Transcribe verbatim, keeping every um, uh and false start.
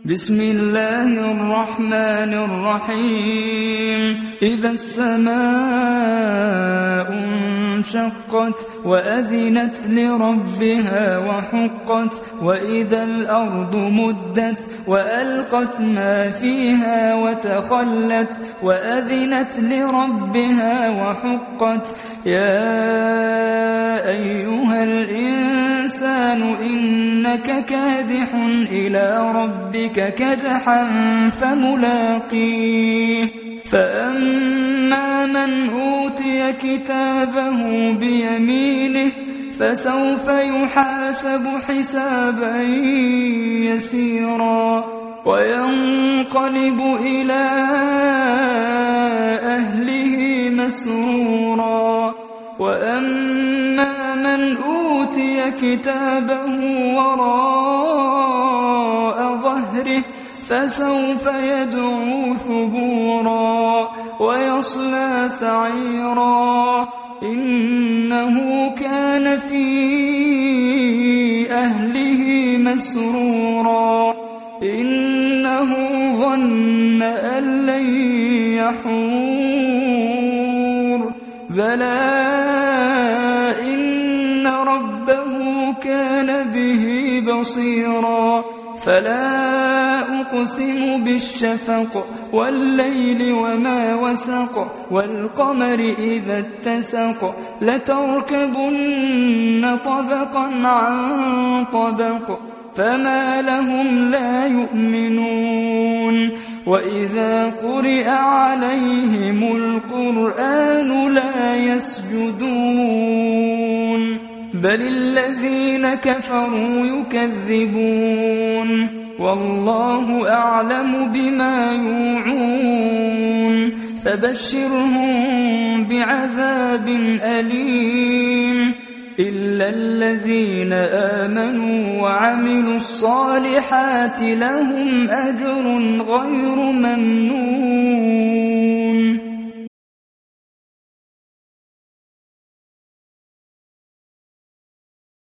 بسم الله الرحمن الرحيم إذا السماء انشقت وأذنت لربها وحقت وإذا الأرض مدت وألقت ما فيها وتخلت وأذنت لربها وحقت يا أيها الإنسان إنك كادح إلى ربك كدحا فملاقيه فأما من أوتي كتابه بيمينه فسوف يحاسب حسابا يسيرا وينقلب إلى أهله مسرورا وأما من أوتي كتابه وراء ظهره فسوف يدعو ثبورا ويصلى سعيرا إنه كان في أهله مسرورا إنه ظن أن لن يحور بلى إن ربه كان به بصيرا فلا أقسم بالشفق والليل وما وسق والقمر إذا اتسق لتركبن طبقا عن طبق فما لهم لا يؤمنون وإذا قرئ عليهم القرآن لا يسجدون بل الذين كفروا يكذبون والله أعلم بما يوعون فبشرهم بعذاب أليم إلا الذين آمنوا وعملوا الصالحات لهم أجر غير ممنون.